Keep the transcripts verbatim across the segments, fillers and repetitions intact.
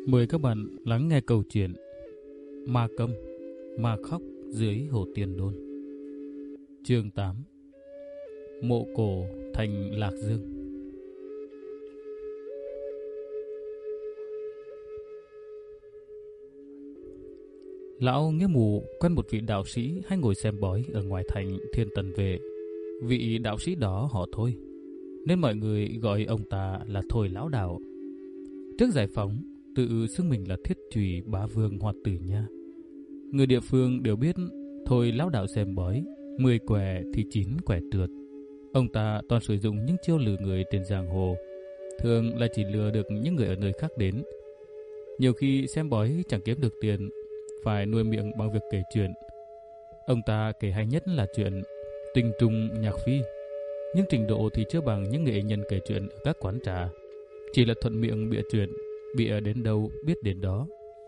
Mời các bạn lắng nghe câu chuyện Ma Câm, Ma Khóc dưới Hồ Tiên Đôn. Chương tám. Mộ cổ thành Lạc Dương. Lão Nghĩa Mù quen một vị đạo sĩ hay ngồi xem bói ở ngoài thành Thiên Tần Vệ. Vị đạo sĩ đó họ Thôi, nên mọi người gọi ông ta là Thôi Lão Đạo. Trước giải phóng, tự xưng mình là Thiết Chủy Bá Vương Hoạt Tử Nha. Người địa phương đều biết Thôi Lão Đạo xem bói, mười quẻ thì chín quẻ trượt. Ông ta toàn sử dụng những chiêu lừa người trên giang hồ, thường là chỉ lừa được những người ở nơi khác đến. Nhiều khi xem bói chẳng kiếm được tiền, phải nuôi miệng bằng việc kể chuyện. Ông ta kể hay nhất là chuyện Tinh Trung Nhạc Phi, nhưng trình độ thì chưa bằng những nghệ nhân kể chuyện ở các quán trà, chỉ là thuận miệng bịa chuyện, bịa đến đâu biết đến đó.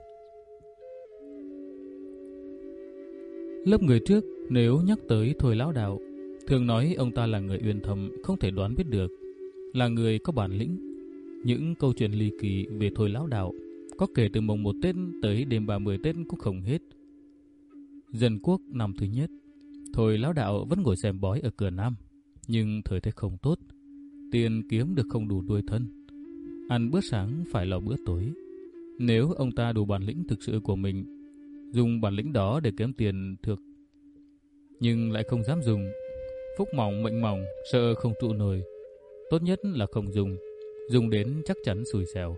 Lớp người trước nếu nhắc tới Thôi Lão Đạo, thường nói ông ta là người uyên thâm không thể đoán biết được, là người có bản lĩnh. Những câu chuyện ly kỳ về Thôi Lão Đạo có kể từ mồng một Tết tới đêm ba mươi Tết cũng không hết. Dân quốc năm thứ nhất, Thôi Lão Đạo vẫn ngồi xem bói ở cửa Nam, nhưng thời thế không tốt, tiền kiếm được không đủ nuôi thân, ăn bữa sáng phải lo bữa tối. Nếu ông ta đủ bản lĩnh thực sự của mình, dùng bản lĩnh đó để kiếm tiền thực, nhưng lại không dám dùng, phúc mỏng mệnh mỏng, sợ không trụ nổi, tốt nhất là không dùng, dùng đến chắc chắn xui xẻo.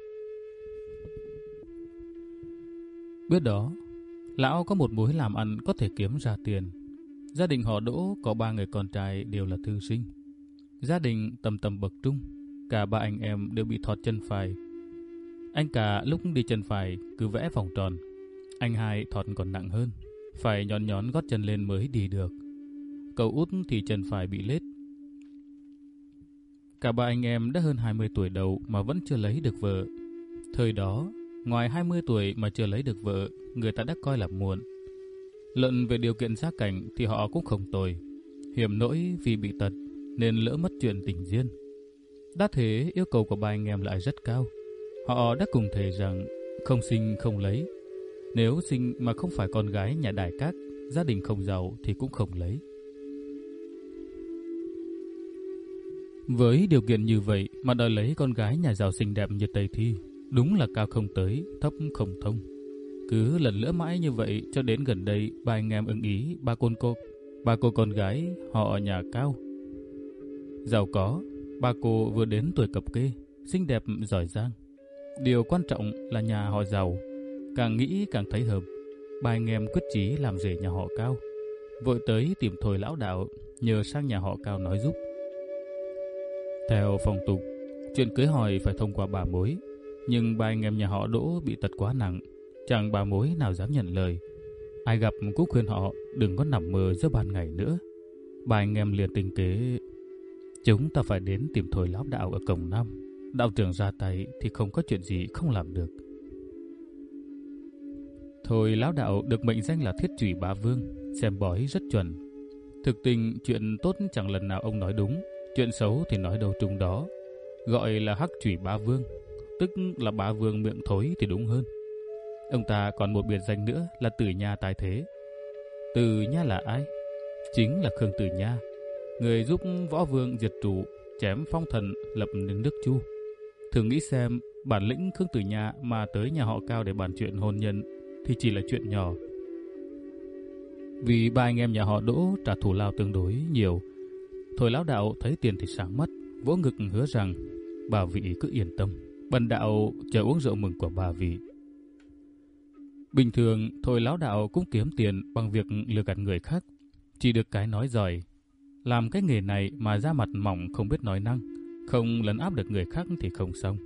Biết đó, lão có một mối làm ăn có thể kiếm ra tiền. Gia đình họ Đỗ có ba người con trai đều là thư sinh. Gia đình tầm tầm bậc trung, cả ba anh em đều bị thọt chân phải. Anh cả lúc đi chân phải cứ vẽ vòng tròn, anh hai thọt còn nặng hơn, phải nhón nhón gót chân lên mới đi được. Cậu út thì chân phải bị lết. Cả ba anh em đã hơn hai mươi tuổi đầu mà vẫn chưa lấy được vợ. Thời đó, ngoài hai mươi tuổi mà chưa lấy được vợ, người ta đã coi là muộn. Luận về điều kiện gia cảnh thì họ cũng không tồi, hiểm nỗi vì bị tật nên lỡ mất chuyện tình duyên. Đã thế, yêu cầu của ba anh em lại rất cao. Họ đã cùng thề rằng không sinh không lấy. Nếu sinh mà không phải con gái nhà đại các, gia đình không giàu thì cũng không lấy. Với điều kiện như vậy mà đòi lấy con gái nhà giàu xinh đẹp như Tây Thi, đúng là cao không tới, thấp không thông. Cứ lần lữa mãi như vậy cho đến gần đây, ba anh em ưng ý ba con cô, ba cô con gái họ nhà cao, giàu có. Ba cô vừa đến tuổi cập kê, xinh đẹp giỏi giang. Điều quan trọng là nhà họ giàu, càng nghĩ càng thấy hợp. Ba anh em quyết chí làm rể nhà họ Cao, vội tới tìm Thôi Lão Đạo nhờ sang nhà họ Cao nói giúp. Theo phong tục, chuyện cưới hỏi phải thông qua bà mối, nhưng ba anh em nhà họ Đỗ bị tật quá nặng, chẳng bà mối nào dám nhận lời. Ai gặp cũng khuyên họ đừng có nằm mơ giữa ban ngày nữa. Ba anh em liền tính kế, chúng ta phải đến tìm Thôi Lão Đạo ở cổng Nam. Đạo trưởng ra tay thì không có chuyện gì không làm được. Thôi Lão Đạo được mệnh danh là Thiết Chủy Bá Vương, xem bói rất chuẩn. Thực tình chuyện tốt chẳng lần nào ông nói đúng, chuyện xấu thì nói đâu trúng đó. Gọi là Hắc Chủy Bá Vương, tức là Bá Vương miệng thối thì đúng hơn. Ông ta còn một biệt danh nữa là Tử Nha Tài Thế. Tử Nha là ai? Chính là Khương Tử Nha, người giúp võ vương diệt trụ, chém phong thần, lập nên nước Chu. Thường nghĩ xem, bản lĩnh Khương Tử Nha mà tới nhà họ Cao để bàn chuyện hôn nhân thì chỉ là chuyện nhỏ. Vì ba anh em nhà họ Đỗ trả thù lao tương đối nhiều, Thôi Lão Đạo thấy tiền thì sáng mắt, vỗ ngực hứa rằng bà vị cứ yên tâm, bần đạo chờ uống rượu mừng của bà vị. Bình thường Thôi Lão Đạo cũng kiếm tiền bằng việc lừa gạt người khác, chỉ được cái nói giỏi. Làm cái nghề này mà da mặt mỏng không biết nói năng, không lấn áp được người khác thì không xong.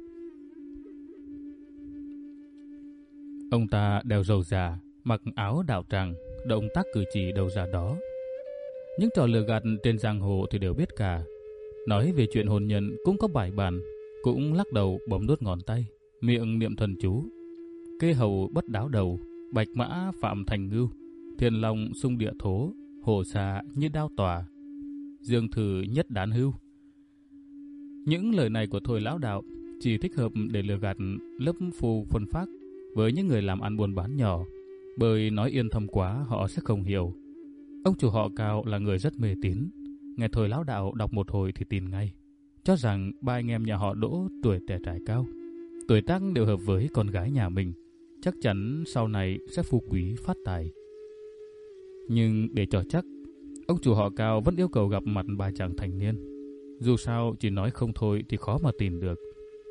Ông ta đeo râu già, mặc áo đạo tràng, động tác cử chỉ đâu ra đó. Những trò lừa gạt trên giang hồ thì đều biết cả. Nói về chuyện hôn nhân cũng có bài bản, cũng lắc đầu bấm đốt ngón tay, miệng niệm thần chú. Kê hầu bất đáo đầu, bạch mã phạm thành ngưu, thiên long xung địa thố, hổ xà như đao tòa, dương thử nhất đán hưu. Những lời này của Thôi Lão Đạo chỉ thích hợp để lừa gạt lớp phù phân phác với những người làm ăn buôn bán nhỏ, bởi nói yên thâm quá họ sẽ không hiểu. Ông chủ họ Cao là người rất mê tín, nghe Thôi lão đạo đọc một hồi thì tin ngay, cho rằng ba anh em nhà họ Đỗ tuổi trẻ trai cao, tuổi tác đều hợp với con gái nhà mình, chắc chắn sau này sẽ phú quý phát tài. Nhưng để cho chắc, ông chủ họ Cao vẫn yêu cầu gặp mặt ba chàng thanh niên. Dù sao chỉ nói không thôi thì khó mà tìm được.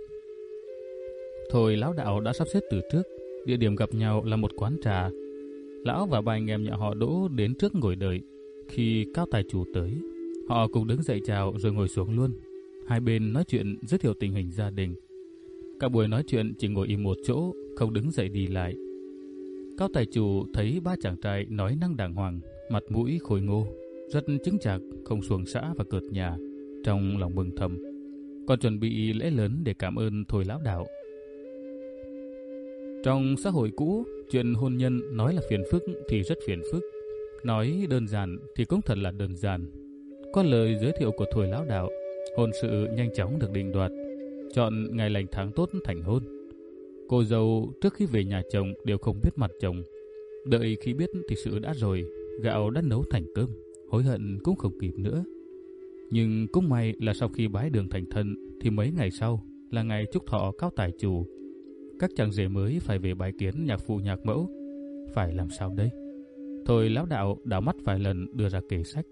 Thôi lão đạo đã sắp xếp từ trước, địa điểm gặp nhau là một quán trà. Lão và ba anh em nhà họ Đỗ đến trước ngồi đợi. Khi Cao tài chủ tới, họ cùng đứng dậy chào rồi ngồi xuống luôn. Hai bên nói chuyện giới thiệu tình hình gia đình. Cả buổi nói chuyện chỉ ngồi im một chỗ, không đứng dậy đi lại. Cao tài chủ thấy ba chàng trai nói năng đàng hoàng, mặt mũi khôi ngô, rất chứng chạc, không xuồng xã và cợt nhà, trong lòng mừng thầm, còn chuẩn bị lễ lớn để cảm ơn Thôi lão đạo. Trong xã hội cũ, chuyện hôn nhân nói là phiền phức thì rất phiền phức, nói đơn giản thì cũng thật là đơn giản. Qua lời giới thiệu của Thôi lão đạo, hôn sự nhanh chóng được định đoạt, chọn ngày lành tháng tốt thành hôn. Cô dâu trước khi về nhà chồng đều không biết mặt chồng, đợi khi biết thì sự đã rồi, gạo đã nấu thành cơm, hối hận cũng không kịp nữa. Nhưng cũng may là sau khi bái đường thành thân thì mấy ngày sau là ngày chúc thọ Cao tài chủ. Các chàng rể mới phải về bái kiến nhạc phụ nhạc mẫu. Phải làm sao đây? Thôi lão đạo đảo mắt vài lần đưa ra kệ sách.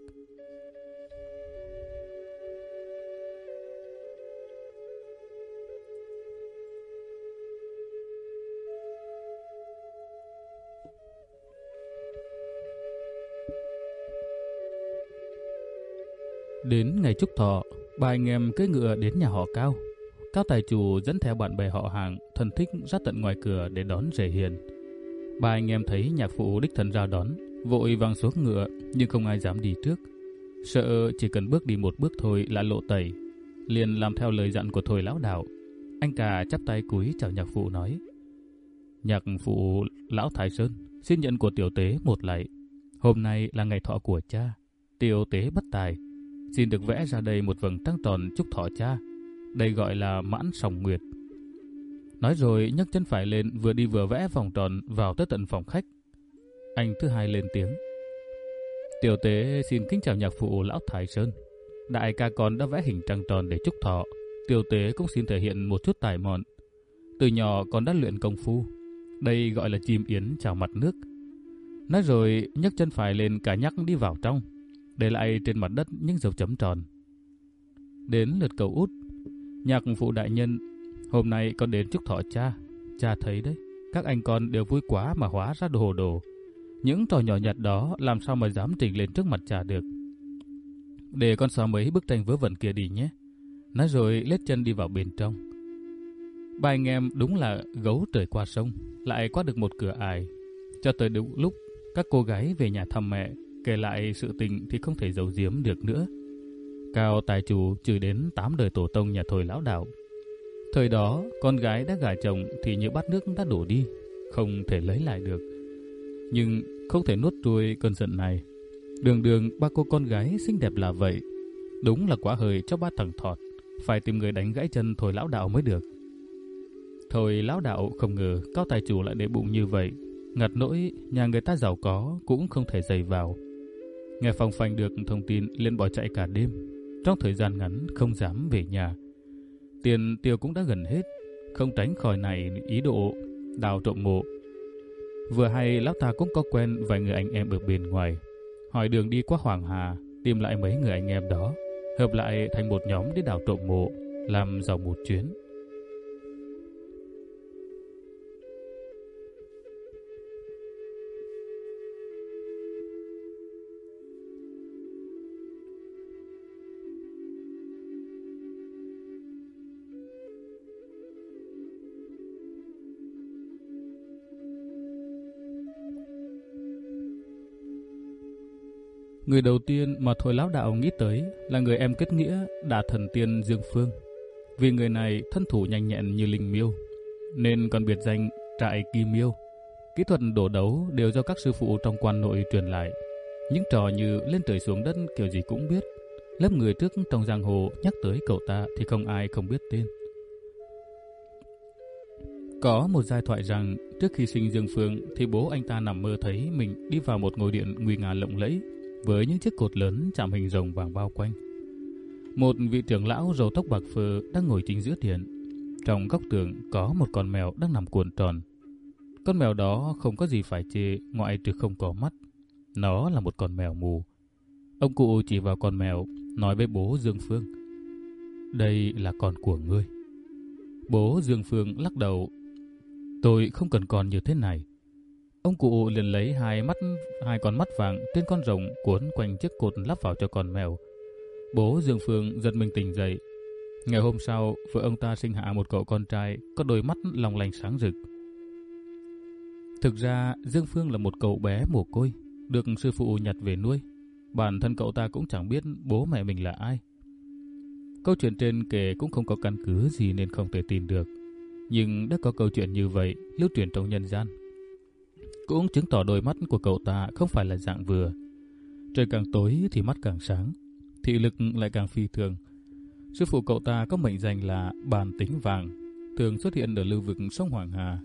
Đến ngày chúc thọ, ba anh em cưỡi ngựa đến nhà họ Cao. Cao tài chủ dẫn theo bạn bè họ hàng, thân thích ra tận ngoài cửa để đón rể hiền. Ba anh em thấy nhạc phụ đích thân ra đón, vội vàng xuống ngựa, nhưng không ai dám đi trước, sợ chỉ cần bước đi một bước thôi là lộ tẩy. Liền làm theo lời dặn của Thôi lão đạo. Anh cả chắp tay cúi chào nhạc phụ nói: Nhạc phụ lão Thái Sơn, xin nhận của tiểu tế một lạy. Hôm nay là ngày thọ của cha, tiểu tế bất tài, xin được vẽ ra đây một vầng trăng tròn chúc thọ cha. Đây gọi là mãn sòng nguyệt. Nói rồi nhấc chân phải lên, vừa đi vừa vẽ vòng tròn vào tới tận phòng khách. Anh thứ hai lên tiếng: Tiểu tế xin kính chào nhạc phụ lão Thái Sơn. Đại ca con đã vẽ hình trăng tròn để chúc thọ, tiểu tế cũng xin thể hiện một chút tài mọn. Từ nhỏ con đã luyện công phu, đây gọi là chim yến chào mặt nước. Nói rồi nhấc chân phải lên cả nhắc đi vào trong, để lại trên mặt đất những dấu chấm tròn. Đến lượt cậu út: Nhạc phụ đại nhân, hôm nay con đến chúc thọ cha. Cha thấy đấy, các anh con đều vui quá mà hóa ra đồ hồ đồ. Những trò nhỏ nhặt đó làm sao mà dám trình lên trước mặt cha được. Để con xóa mấy bức tranh vớ vẩn kia đi nhé. Nói rồi lết chân đi vào bên trong. Ba anh em đúng là gấu trời qua sông, lại qua được một cửa ải. Cho tới đúng lúc các cô gái về nhà thăm mẹ, kể lại sự tình thì không thể giấu giếm được nữa. Cao tài chủ trừ đến tám đời tổ tông nhà Thôi lão đạo. Thời đó con gái đã gả chồng thì như bát nước đã đổ đi, không thể lấy lại được. Nhưng không thể nuốt trôi cơn giận này. Đường đường ba cô con gái xinh đẹp là vậy, đúng là quá hời cho ba thằng thọt. Phải tìm người đánh gãy chân Thôi lão đạo mới được. Thôi lão đạo không ngờ Cao tài chủ lại để bụng như vậy, ngặt nỗi nhà người ta giàu có cũng không thể dày vào. Nghe phong phanh được thông tin liền bỏ chạy cả đêm. Trong thời gian ngắn không dám về nhà. Tiền tiêu cũng đã gần hết, không tránh khỏi này ý đồ đào trộm mộ. Vừa hay lão ta cũng có quen vài người anh em ở bên ngoài, hỏi đường đi qua Hoàng Hà, tìm lại mấy người anh em đó, hợp lại thành một nhóm để đào trộm mộ, làm giàu một chuyến. Người đầu tiên mà Thôi lão đạo nghĩ tới là người em kết nghĩa Đả Thần Tiên Dương Phương. Vì người này thân thủ nhanh nhẹn như linh miêu, nên còn biệt danh Trại Kim Miêu. Kỹ thuật đổ đấu đều do các sư phụ trong quan nội truyền lại. Những trò như lên trời xuống đất kiểu gì cũng biết. Lớp người trước trong giang hồ nhắc tới cậu ta thì không ai không biết tên. Có một giai thoại rằng trước khi sinh Dương Phương thì bố anh ta nằm mơ thấy mình đi vào một ngôi điện nguy nga lộng lẫy với những chiếc cột lớn chạm hình rồng vàng bao quanh. Một vị trưởng lão râu tóc bạc phơ đang ngồi chính giữa điện. Trong góc tường có một con mèo đang nằm cuộn tròn. Con mèo đó không có gì phải chê ngoại trừ không có mắt. Nó là một con mèo mù. Ông cụ chỉ vào con mèo, nói với bố Dương Phương: "Đây là con của ngươi." Bố Dương Phương lắc đầu: "Tôi không cần con như thế này." Ông cụ liền lấy hai mắt, hai con mắt vàng trên con rồng cuốn quanh chiếc cột lắp vào cho con mèo. Bố Dương Phương giật mình tỉnh dậy. Ngày hôm sau, vợ ông ta sinh hạ một cậu con trai có đôi mắt long lanh sáng rực. Thực ra, Dương Phương là một cậu bé mồ côi, được sư phụ nhặt về nuôi. Bản thân cậu ta cũng chẳng biết bố mẹ mình là ai. Câu chuyện trên kể cũng không có căn cứ gì nên không thể tin được. Nhưng đã có câu chuyện như vậy lưu truyền trong nhân gian, cũng chứng tỏ đôi mắt của cậu ta không phải là dạng vừa. Trời càng tối thì mắt càng sáng, thị lực lại càng phi thường. Sư phụ cậu ta có mệnh danh là Bàn Tính Vàng, thường xuất hiện ở lưu vực sông Hoàng Hà.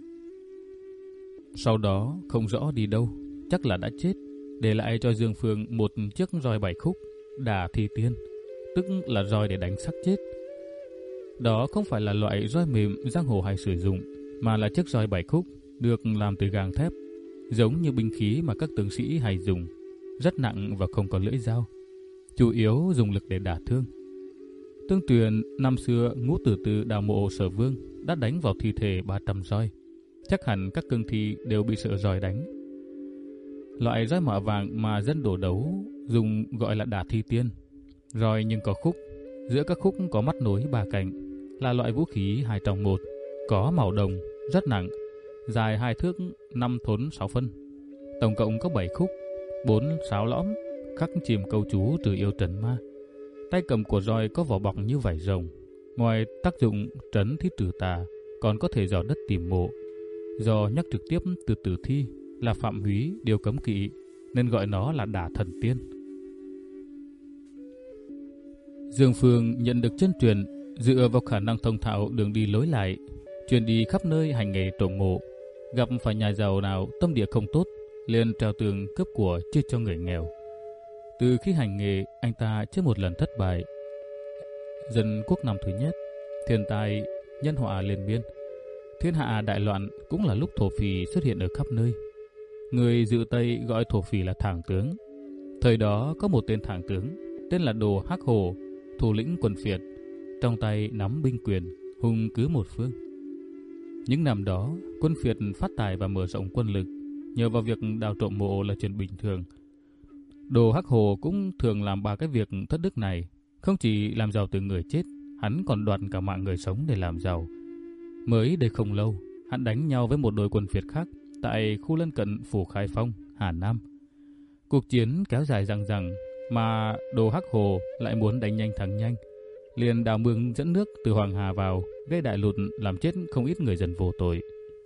Sau đó không rõ đi đâu, chắc là đã chết, để lại cho Dương Phương một chiếc roi bảy khúc, Đả Thi Tiên, tức là roi để đánh xác chết. Đó không phải là loại roi mềm giang hồ hay sử dụng, mà là chiếc roi bảy khúc được làm từ gang thép, giống như binh khí mà các tướng sĩ hay dùng, rất nặng và không có lưỡi dao, chủ yếu dùng lực để đả thương. Tương truyền năm xưa Ngũ Tử Tư đào mộ Sở Vương đã đánh vào thi thể ba trăm roi, chắc hẳn các cương thi đều bị sợ roi đánh. Loại roi mạ vàng mà dân đổ đấu dùng gọi là Đả Thi Tiên, roi nhưng có khúc, giữa các khúc có mắt nối ba cạnh, là loại vũ khí hai trong một, có màu đồng, rất nặng, dài hai thước năm thốn sáu phân. Tổng cộng có bảy khúc, bốn sáo lõm, khắc chìm câu chú trừ yêu trấn ma. Tay cầm của roi có vỏ bọc như vảy rồng. Ngoài tác dụng trấn thiết trừ tà, còn có thể dò đất tìm mộ. Do nhắc trực tiếp từ tử thi là phạm húy điều cấm kỵ, nên gọi nó là Đả Thần Tiên. Dương Phương nhận được chân truyền dựa vào khả năng thông thạo đường đi lối lại, chuyên đi khắp nơi hành nghề trộm mộ. Gặp phải nhà giàu nào tâm địa không tốt, liền treo tường cướp của chia cho người nghèo. Từ khi hành nghề, anh ta chưa một lần thất bại. Dân quốc năm thứ nhất, thiên tai, nhân họa liên miên, thiên hạ đại loạn, cũng là lúc thổ phỉ xuất hiện ở khắp nơi. Người dự Tây gọi thổ phỉ là thảng tướng. Thời đó có một tên thảng tướng tên là Đồ Hắc Hồ, thủ lĩnh quần phiệt, trong tay nắm binh quyền, hùng cứ một phương. Những năm đó, quân phiệt phát tài và mở rộng quân lực, nhờ vào việc đào trộm mộ là chuyện bình thường. Đồ Hắc Hồ cũng thường làm ba cái việc thất đức này. Không chỉ làm giàu từ người chết, hắn còn đoạt cả mạng người sống để làm giàu. Mới đây không lâu, hắn đánh nhau với một đội quân phiệt khác tại khu lân cận phủ Khai Phong, Hà Nam. Cuộc chiến kéo dài dằng dằng, mà Đồ Hắc Hồ lại muốn đánh nhanh thắng nhanh, liền đào mương dẫn nước từ Hoàng Hà vào, gây đại lụt làm chết không ít người dân vô tội.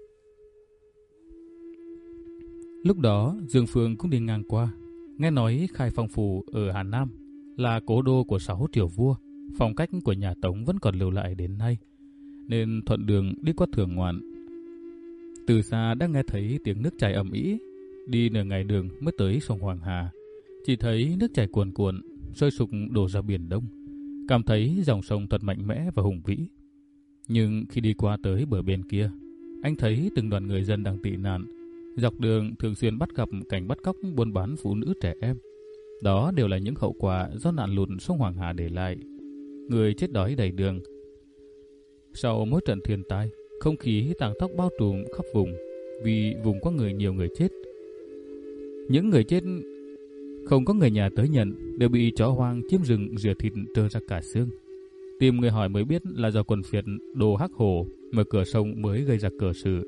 Lúc đó Dương Phương cũng đi ngang qua, nghe nói Khai Phong phủ ở Hà Nam là cố đô của sáu triều vua, phong cách của nhà Tống vẫn còn lưu lại đến nay, nên thuận đường đi qua thưởng ngoạn. Từ xa đã nghe thấy tiếng nước chảy ầm ĩ, đi nửa ngày đường mới tới sông Hoàng Hà, chỉ thấy nước chảy cuồn cuộn, sôi sục đổ ra biển Đông, cảm thấy dòng sông thật mạnh mẽ và hùng vĩ. Nhưng khi đi qua tới bờ bên kia, anh thấy từng đoàn người dân đang tị nạn, dọc đường thường xuyên bắt gặp cảnh bắt cóc buôn bán phụ nữ trẻ em. Đó đều là những hậu quả do nạn lụt sông Hoàng Hà để lại. Người chết đói đầy đường. Sau mỗi trận thiên tai, không khí tang tóc bao trùm khắp vùng, vì vùng có người nhiều người chết. Những người chết không có người nhà tới nhận, đều bị chó hoang chiếm rừng rửa thịt trơ ra cả xương. Tìm người hỏi mới biết là do quần phiệt Đồ Hắc Hồ mở cửa sông mới gây ra cờ sự.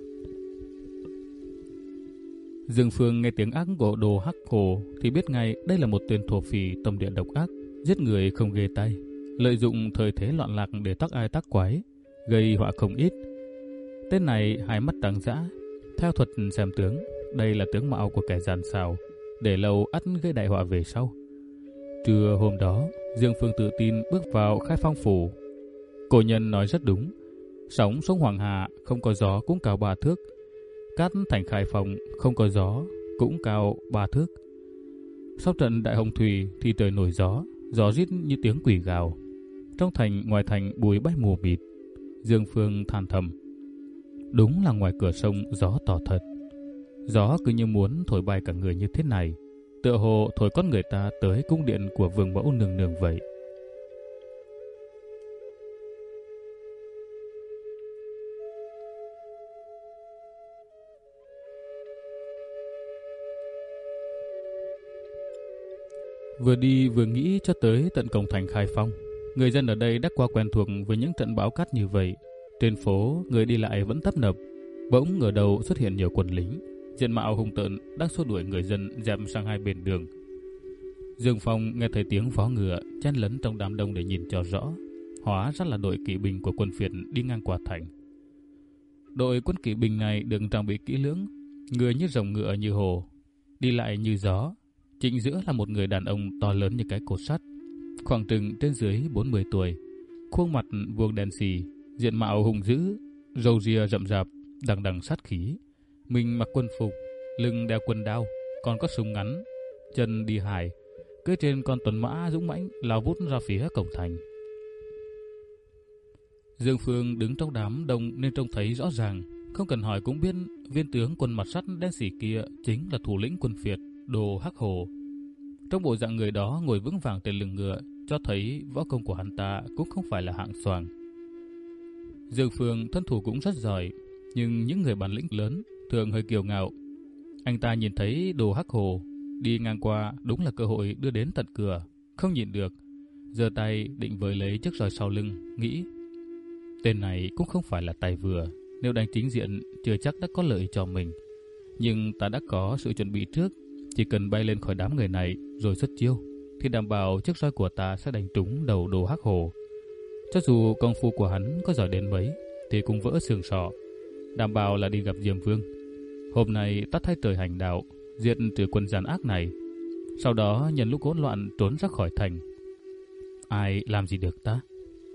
Dương Phương nghe tiếng ác của Đồ Hắc Hồ thì biết ngay đây là một tên thổ phỉ tâm địa độc ác, giết người không ghê tay, lợi dụng thời thế loạn lạc để tác ai tác quái, gây họa không ít. Tên này hai mắt trắng dã, theo thuật xem tướng, đây là tướng mạo của kẻ gian xảo, để lâu ắt gây đại họa về sau. Trưa hôm đó, Dương Phương tự tin bước vào Khai Phong phủ. Cổ nhân nói rất đúng, Sóng sông Hoàng Hà không có gió cũng cao ba thước. Cát thành Khai Phong không có gió cũng cao ba thước. Sau trận đại hồng thủy thì trời nổi gió, gió rít như tiếng quỷ gào. Trong thành ngoài thành bụi bay mù mịt. Dương Phương than thầm, đúng là ngoài cửa sông gió to thật. Gió cứ như muốn thổi bay cả người như thế này, tựa hồ thổi con người ta tới cung điện của vương mẫu nương nương vậy. Vừa đi vừa nghĩ cho tới tận cổng thành Khai Phong. Người dân ở đây đã qua quen thuộc với những trận bão cát như vậy. Trên phố, người đi lại vẫn tấp nập. Bỗng ở đầu xuất hiện nhiều quân lính, diện mạo hung tợn đang xua đuổi người dân dẹp sang hai bên đường. Dương Phong nghe thấy tiếng vó ngựa chen lấn trong đám đông để nhìn cho rõ. Hóa ra là đội kỵ binh của quân phiệt đi ngang qua thành. Đội quân kỵ binh này được trang bị kỹ lưỡng, người như rồng ngựa như hổ, đi lại như gió. Chính giữa là một người đàn ông to lớn như cái cột sắt, khoảng chừng trên dưới bốn mươi tuổi, khuôn mặt vuông đen xì, diện mạo hung dữ, râu ria rậm rạp, đằng đằng sát khí. Mình mặc quân phục, lưng đeo quân đao, còn có súng ngắn, chân đi hài, cưỡi trên con tuấn mã dũng mãnh lao vút ra phía cổng thành. Dương Phương đứng trong đám đông nên trông thấy rõ ràng, không cần hỏi cũng biết viên tướng quân mặt sắt đen xì kia chính là thủ lĩnh quân phiệt Đồ Hắc Hồ. Trong bộ dạng người đó ngồi vững vàng trên lưng ngựa, cho thấy võ công của hắn ta cũng không phải là hạng xoàng. Dương Phương thân thủ cũng rất giỏi, nhưng những người bản lĩnh lớn thường hơi kiêu ngạo. Anh ta nhìn thấy Đồ Hắc Hồ đi ngang qua, đúng là cơ hội đưa đến tận cửa, không nhịn được, giơ tay định với lấy chiếc roi sau lưng, nghĩ tên này cũng không phải là tài vừa, nếu đánh chính diện chưa chắc đã có lợi cho mình. Nhưng ta đã có sự chuẩn bị trước, chỉ cần bay lên khỏi đám người này rồi xuất chiêu thì đảm bảo chiếc roi của ta sẽ đánh trúng đầu Đồ Hắc Hồ. Cho dù công phu của hắn có giỏi đến mấy thì cũng vỡ xương sọ, đảm bảo là đi gặp Diêm Vương. Hôm nay ta thay trời hành đạo, diệt trừ quân gian ác này, sau đó nhân lúc hỗn loạn trốn ra khỏi thành. Ai làm gì được ta?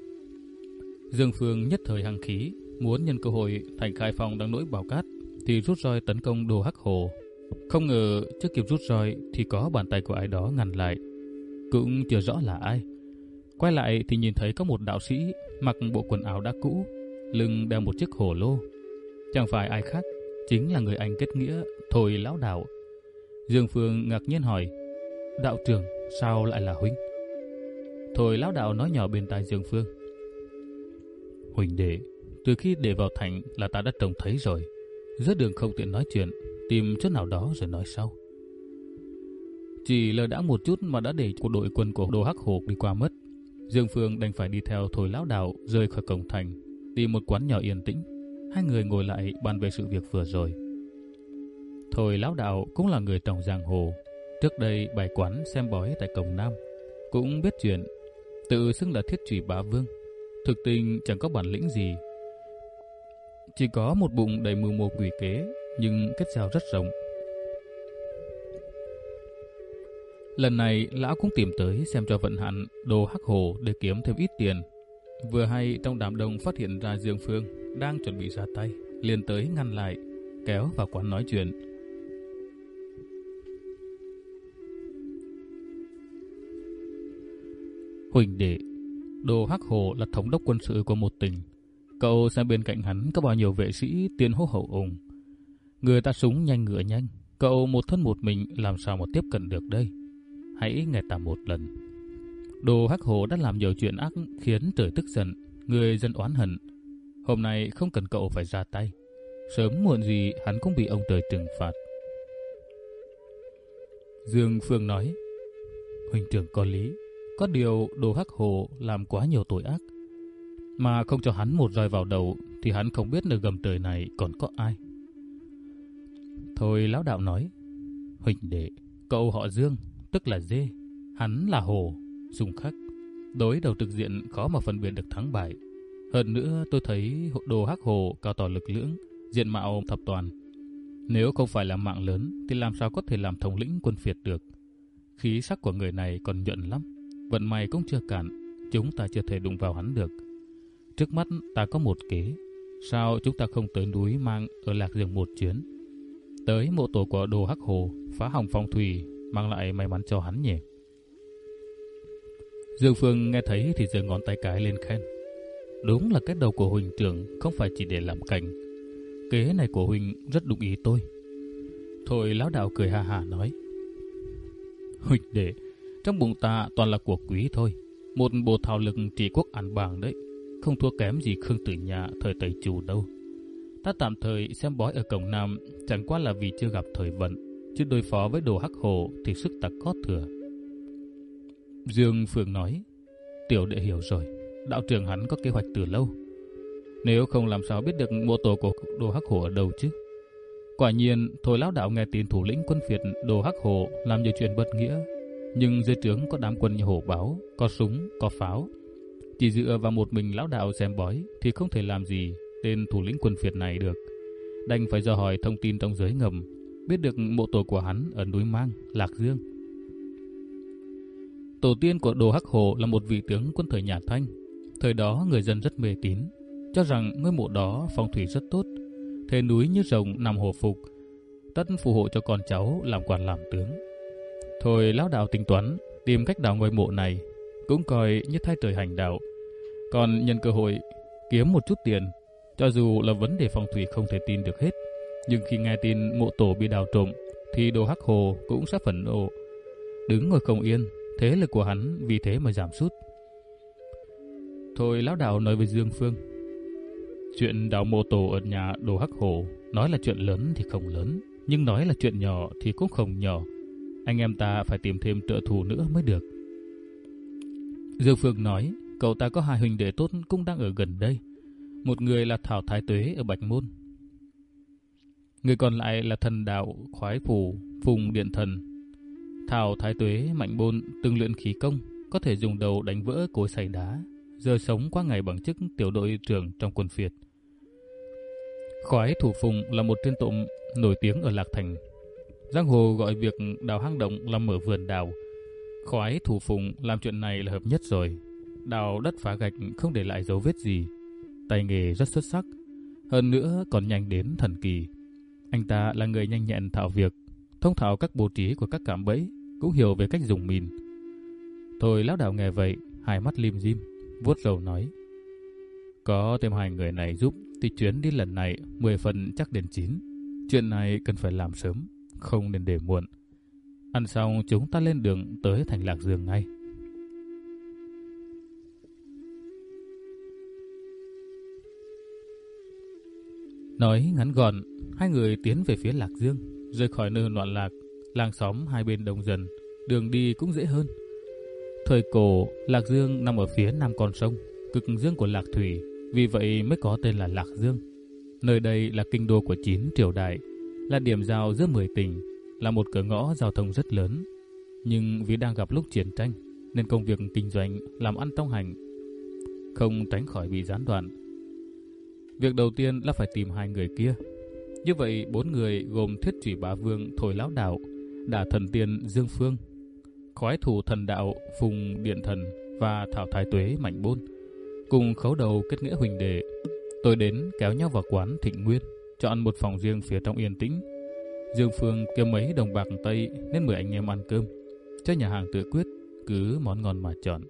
Dương Phương nhất thời hăng khí, muốn nhân cơ hội thành Khai Phong đang nỗi bão cát thì rút roi tấn công Đồ Hắc Hồ. Không ngờ chưa kịp rút roi thì có bàn tay của ai đó ngăn lại, cũng chưa rõ là ai. Quay lại thì nhìn thấy có một đạo sĩ mặc bộ quần áo đã cũ, lưng đeo một chiếc hồ lô. Chẳng phải ai khác, chính là người anh kết nghĩa Thôi Lão Đạo. Dương Phương ngạc nhiên hỏi, đạo trưởng sao lại là huynh? Thôi Lão Đạo nói nhỏ bên tai Dương Phương, huynh đệ, từ khi để vào thành là ta đã trông thấy rồi. Giữa đường không tiện nói chuyện, tìm chỗ nào đó rồi nói sau. Chỉ lơ đãng một chút mà đã để của đội quân của Đồ Hắc Hồ đi qua mất. Dương Phương đành phải đi theo Thôi Lão Đạo rời khỏi cổng thành, tìm một quán nhỏ yên tĩnh. Hai người ngồi lại bàn về sự việc vừa rồi. Thôi Lão Đạo cũng là người trong giang hồ, trước đây bày quán xem bói tại cổng Nam, cũng biết chuyện, tự xưng là Thiết Chủy Bá Vương. Thực tình chẳng có bản lĩnh gì, chỉ có một bụng đầy mưu mô quỷ kế, nhưng kết giao rất rộng. Lần này lão cũng tìm tới xem cho vận hạn Đồ Hắc Hồ để kiếm thêm ít tiền. Vừa hay trong đám đông phát hiện ra Dương Phương đang chuẩn bị ra tay, liền tới ngăn lại, kéo vào quán nói chuyện. Huỳnh đệ, Đồ Hắc Hồ là thống đốc quân sự của một tỉnh. Cậu xem bên cạnh hắn có bao nhiêu vệ sĩ tiền hô hậu ủng. Người ta súng nhanh ngựa nhanh, cậu một thân một mình làm sao mà tiếp cận được đây? Hãy nghe ta một lần. Đồ Hắc Hồ đã làm nhiều chuyện ác khiến trời tức giận, người dân oán hận. Hôm nay không cần cậu phải ra tay, sớm muộn gì hắn cũng bị ông trời trừng phạt. Dương Phương nói, huynh trưởng có lý, có điều Đồ Hắc Hồ làm quá nhiều tội ác, mà không cho hắn một roi vào đầu thì hắn không biết nơi gầm trời này còn có ai. Thôi Lão Đạo nói, huynh đệ, cậu họ Dương, tức là dê, hắn là hổ, xung khắc, đối đầu trực diện khó mà phân biệt được thắng bại. Hơn nữa tôi thấy Đồ Hắc Hồ cao to lực lưỡng, diện mạo thập toàn. Nếu không phải là mạng lớn thì làm sao có thể làm thống lĩnh quân phiệt được. Khí sắc của người này còn nhuận lắm, vận may cũng chưa cản, chúng ta chưa thể đụng vào hắn được. Trước mắt ta có một kế, sao chúng ta không tới núi Mang ở Lạc Dương một chuyến, tới mộ tổ của Đồ Hắc Hồ, phá hỏng phong thủy, mang lại may mắn cho hắn nhỉ? Dương Phương nghe thấy thì giơ ngón tay cái lên khen. Đúng là cái đầu của huynh trưởng không phải chỉ để làm cảnh. Kế này của huynh rất đúng ý tôi. Thôi lão đạo cười ha ha nói. Huynh đệ, trong bụng ta toàn là của quý thôi. Một bộ thảo lực trị quốc an bàng đấy, không thua kém gì Khương Tử Nha thời Tây Chủ đâu. Ta tạm thời xem bói ở Cổng Nam chẳng qua là vì chưa gặp thời vận, chứ đối phó với Đồ Hắc Hồ thì sức ta có thừa. Dương Phương nói, tiểu đệ hiểu rồi, đạo trưởng hắn có kế hoạch từ lâu. Nếu không làm sao biết được mộ tổ của Đồ Hắc Hồ ở đâu chứ? Quả nhiên, thôi lão đạo nghe tin thủ lĩnh quân phiệt Đồ Hắc Hồ làm nhiều chuyện bất nghĩa, nhưng dưới trướng có đám quân như hổ báo, có súng, có pháo. Chỉ dựa vào một mình lão đạo xem bói thì không thể làm gì tên thủ lĩnh quân phiệt này được. Đành phải dò hỏi thông tin trong giới ngầm, biết được mộ tổ của hắn ở núi Mang, Lạc Dương. Tổ tiên của Đồ Hắc Hồ là một vị tướng quân thời nhà Thanh. Thời đó người dân rất mê tín, cho rằng ngôi mộ đó phong thủy rất tốt, thế núi như rồng nằm hồ phục, tất phù hộ cho con cháu làm quan làm tướng. Thôi lão đạo tính toán tìm cách đào ngôi mộ này, cũng coi như thay trời hành đạo, còn nhân cơ hội kiếm một chút tiền. Cho dù là vấn đề phong thủy không thể tin được hết, nhưng khi nghe tin mộ tổ bị đào trộm thì Đồ Hắc Hồ cũng sẽ phẫn nộ, đứng ngồi không yên. Thế lực của hắn vì thế mà giảm sút. Thôi lão đạo nói với Dương Phương, chuyện đào mộ tổ ở nhà Đồ Hắc Hồ nói là chuyện lớn thì không lớn, nhưng nói là chuyện nhỏ thì cũng không nhỏ. Anh em ta phải tìm thêm trợ thủ nữa mới được. Dương Phương nói, cậu ta có hai huynh đệ tốt cũng đang ở gần đây. Một người là Thảo Thái Tuế ở Bạch Môn, người còn lại là thần đạo Khoái Phủ Phùng Điện Thần. Thảo Thái Tuế mạnh bôn từng luyện khí công, có thể dùng đầu đánh vỡ cối xay đá, giờ sống qua ngày bằng chức tiểu đội trưởng trong quân phiệt. Khoái Thủ Phùng là một tên trộm nổi tiếng ở Lạc Thành. Giang hồ gọi việc đào hang động là mở vườn đào. Khoái Thủ Phùng làm chuyện này là hợp nhất rồi. Đào đất phá gạch không để lại dấu vết gì. Tay nghề rất xuất sắc, hơn nữa còn nhanh đến thần kỳ. Anh ta là người nhanh nhẹn thạo việc, thông thạo các bố trí của các cạm bẫy, cũng hiểu về cách dùng mìn. Thôi lão đạo nghe vậy, hai mắt lim dim, vuốt râu nói, có thêm hai người này giúp thì chuyến đi lần này mười phần chắc đến chín. Chuyện này cần phải làm sớm, không nên để muộn. Ăn xong chúng ta lên đường tới thành Lạc Dương ngay. Nói ngắn gọn, hai người tiến về phía Lạc Dương, rời khỏi nơi loạn lạc. Làng xóm hai bên đông dần, đường đi cũng dễ hơn. Thời cổ, Lạc Dương nằm ở phía nam con sông, cực dương của Lạc Thủy, vì vậy mới có tên là Lạc Dương. Nơi đây là kinh đô của chín triều đại, là điểm giao giữa mười tỉnh, là một cửa ngõ giao thông rất lớn. Nhưng vì đang gặp lúc chiến tranh, nên công việc kinh doanh, làm ăn trong hành không tránh khỏi bị gián đoạn. Việc đầu tiên là phải tìm hai người kia. Như vậy bốn người gồm Thiết Chủy Bá Vương Thôi Lão Đạo, Đả Thần Tiên Dương Phương, Khoái Thủ Thần Đạo Phùng Điện Thần và Thảo Thái Tuế Mạnh Bôn cùng khấu đầu kết nghĩa huỳnh đệ. Tôi đến kéo nhau vào quán Thịnh Nguyên, chọn một phòng riêng phía trong yên tĩnh. Dương Phương kêu mấy đồng bạc Tây nên mời anh em ăn cơm. Cho nhà hàng tự quyết, cứ món ngon mà chọn.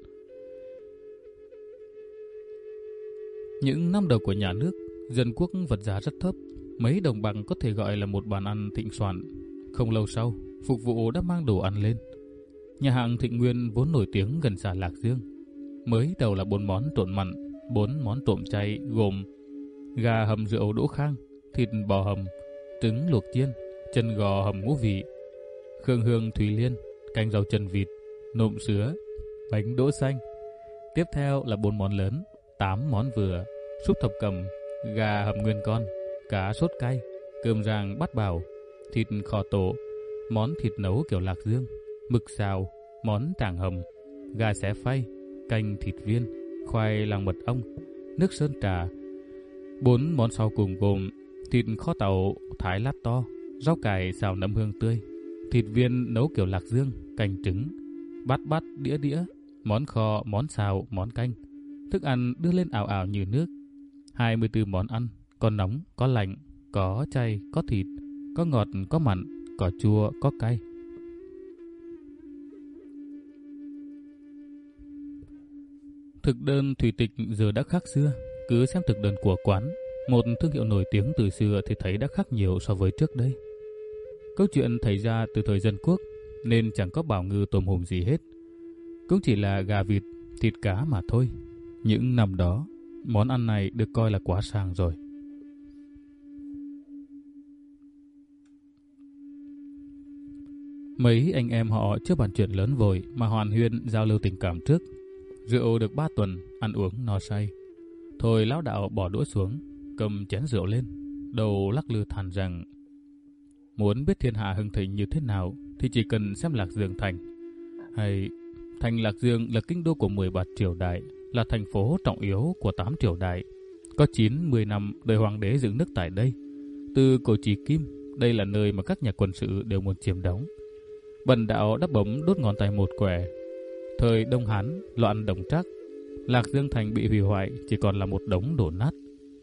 Những năm đầu của nhà nước, dân quốc vật giá rất thấp, mấy đồng bạc có thể gọi là một bàn ăn thịnh soạn. Không lâu sau, phục vụ đã mang đồ ăn lên. Nhà hàng Thịnh Nguyên vốn nổi tiếng gần xa Lạc Dương. Mới đầu là bốn món trộn mặn, bốn món trộn chay gồm gà hầm rượu Đỗ Khang, thịt bò hầm, trứng luộc chiên, chân gò hầm ngũ vị, khương hương thủy liên, canh rau chân vịt, nộm sứa, bánh đỗ xanh. Tiếp theo là bốn món lớn, tám món vừa, súp thập cẩm, gà hầm nguyên con, cá sốt cay, cơm rang bát bào, thịt kho tổ, món thịt nấu kiểu Lạc Dương, mực xào, món tràng hầm, gà xé phay, canh thịt viên, khoai lang mật ong, nước sơn trà. Bốn món sau cùng gồm thịt kho tàu thái lát to, rau cải xào nấm hương tươi, thịt viên nấu kiểu Lạc Dương, canh trứng, bát bát đĩa đĩa, món kho, món xào, món canh. Thức ăn đưa lên ảo ảo như nước. hai mươi tư món ăn, có nóng, có lạnh, có chay, có thịt, có ngọt, có mặn, có chua, có cay. Thực đơn thủy tịch giờ đã khác xưa, cứ xem thực đơn của quán, một thương hiệu nổi tiếng từ xưa thì thấy đã khác nhiều so với trước đây. Câu chuyện xảy ra từ thời dân quốc nên chẳng có bào ngư tôm hùm gì hết, cũng chỉ là gà vịt, thịt cá mà thôi. Những năm đó, món ăn này được coi là quá sang rồi. Mấy anh em họ chưa bàn chuyện lớn vội mà hoàn huyên giao lưu tình cảm trước. Rượu được ba tuần, ăn uống no say. Thôi lão đạo bỏ đũa xuống, cầm chén rượu lên, đầu lắc lư than rằng muốn biết thiên hạ hưng thịnh như thế nào thì chỉ cần xem Lạc Dương thành. Hay thành Lạc Dương là kinh đô của mười ba triều đại, là thành phố trọng yếu của tám triều đại. Có chín mươi năm đời hoàng đế dựng nước tại đây. Từ cổ chí kim, đây là nơi mà các nhà quân sự đều muốn chiếm đóng. Bần đạo đã bấm đốt ngón tay một quẻ. Thời Đông Hán loạn Đồng Trác, Lạc Dương thành bị hủy hoại, chỉ còn là một đống đổ nát.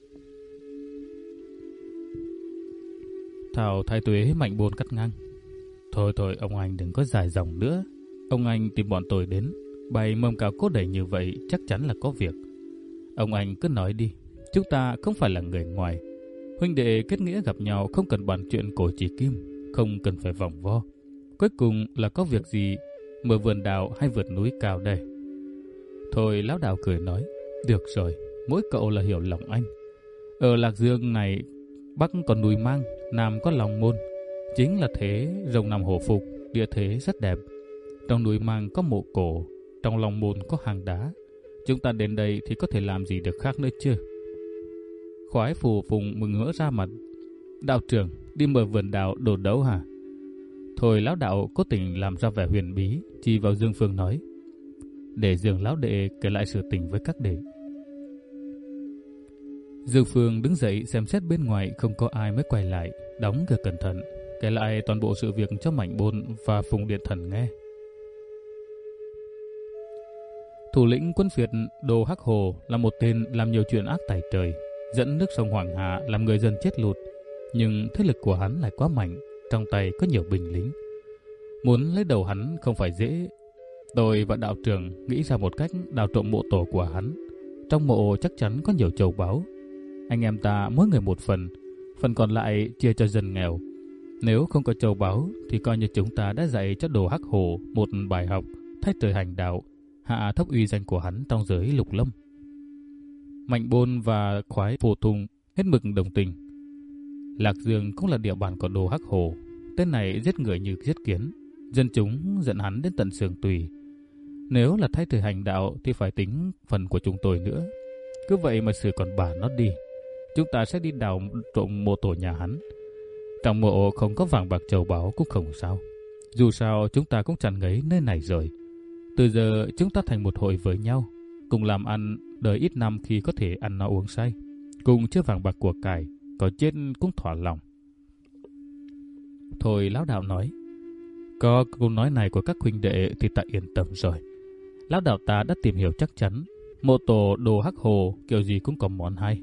Thảo Thái Tuế Mạnh Bôn cắt ngang. Thôi thôi ông anh đừng có dài dòng nữa. Ông anh tìm bọn tôi đến, bày mâm cao cốt đẩy như vậy chắc chắn là có việc. Ông anh cứ nói đi, chúng ta không phải là người ngoài. Huynh đệ kết nghĩa gặp nhau không cần bàn chuyện cổ chí kim, không cần phải vòng vo. Cuối cùng là có việc gì, mở vườn đào hay vượt núi cao đây? Thôi lão đạo cười nói, được rồi, mỗi cậu là hiểu lòng anh. Ở Lạc Dương này, Bắc có núi Mang, Nam có Long Môn. Chính là thế rồng nằm hổ phục, địa thế rất đẹp. Trong núi Mang có mộ cổ, trong Long Môn có hang đá. Chúng ta đến đây thì có thể làm gì được khác nữa chứ? Khoái Phù Phùng mừng ngỡ ra mặt. Đạo trưởng, đi mở vườn đào đồ đấu hả? Thôi lão đạo cố tình làm ra vẻ huyền bí, chỉ vào Dương Phương nói, để Dương lão đệ kể lại sự tình với các đệ. Dương Phương đứng dậy xem xét bên ngoài không có ai mới quay lại, đóng cửa cẩn thận, kể lại toàn bộ sự việc cho Mạnh Bôn và Phùng Điện Thần nghe. Thủ lĩnh quân phiệt Đồ Hắc Hồ là một tên làm nhiều chuyện ác tày trời, dẫn nước sông Hoàng Hà làm người dân chết lụt, nhưng thế lực của hắn lại quá mạnh, trong tay có nhiều binh lính. Muốn lấy đầu hắn không phải dễ. Tôi và đạo trưởng nghĩ ra một cách đào trộm mộ tổ của hắn. Trong mộ chắc chắn có nhiều châu báu. Anh em ta mỗi người một phần, phần còn lại chia cho dân nghèo. Nếu không có châu báu thì coi như chúng ta đã dạy cho Đồ Hắc Hồ một bài học thay trời hành đạo, hạ thấp uy danh của hắn trong giới lục lâm. Mạnh Bôn và Khoái Phù Thùng hết mực đồng tình. Lạc Dương cũng là địa bàn của Đồ Hắc Hồ. Tên này giết người như giết kiến, dân chúng giận hắn đến tận xương tùy. Nếu là thay thời hành đạo thì phải tính phần của chúng tôi nữa. Cứ vậy mà xử còn bà nó đi. Chúng ta sẽ đi đào trộm mộ tổ nhà hắn. Trong mộ không có vàng bạc châu báu cũng không sao. Dù sao chúng ta cũng tràn ngấy nơi này rồi. Từ giờ chúng ta thành một hội với nhau, cùng làm ăn đời ít năm khi có thể ăn no uống say, cùng chưa vàng bạc của cải, có chết cũng thỏa lòng. Thôi lão đạo nói, có câu nói này của các huynh đệ thì ta yên tâm rồi. Lão đạo ta đã tìm hiểu chắc chắn, mộ tổ Đồ Hắc Hồ kiểu gì cũng có món hay.